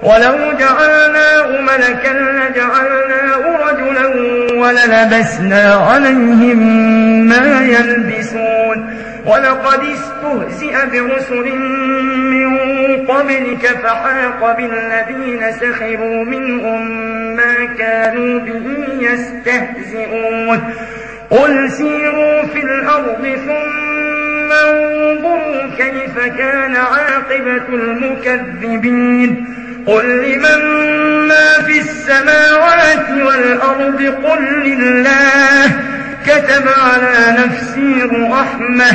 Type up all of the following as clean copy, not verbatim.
ولو جعلناه ملكا لجعلناه رجلا وللبسنا عليهم ما يلبسون ولقد استهزئ برسل من قبلك فحاق بالذين سخروا منهم ما كانوا به يستهزئون قل سيروا في الأرض ثم انظروا كيف كان عاقبة المكذبين قل لمن ما في السماوات والأرض قل لله كتب على نفسه الرحمة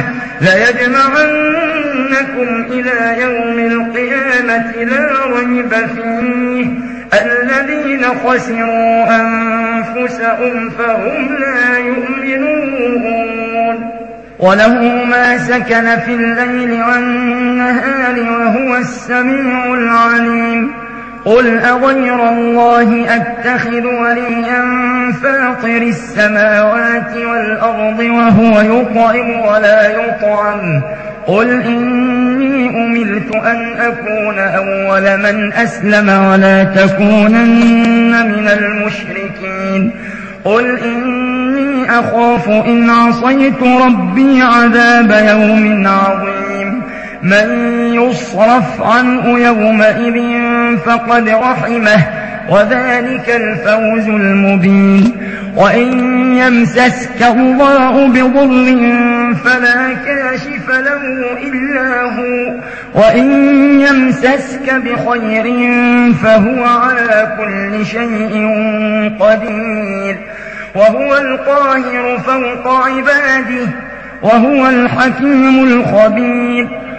ليجمعنكم إلى يوم القيامة لا ريب فيه الذين خسروا أنفسهم فهم لا يؤمنون وله ما سكن في الليل والنهار وهو السميع العليم قل أغير الله أتخذ وليا فاطر السماوات والأرض وهو يطعم ولا يطعم قل إني أمرت أن أكون أول من أسلم ولا تكونن من المشركين قل إني أخاف إن عصيت ربي عذاب يوم عظيم من يصرف عنه يومئذ فقد رحمه وذلك الفوز المبين وإن يمسسك الله بضر فلا كاشف له إلا هو وإن يمسسك بخير فهو على كل شيء قدير وهو القاهر فوق عباده وهو الحكيم الخبير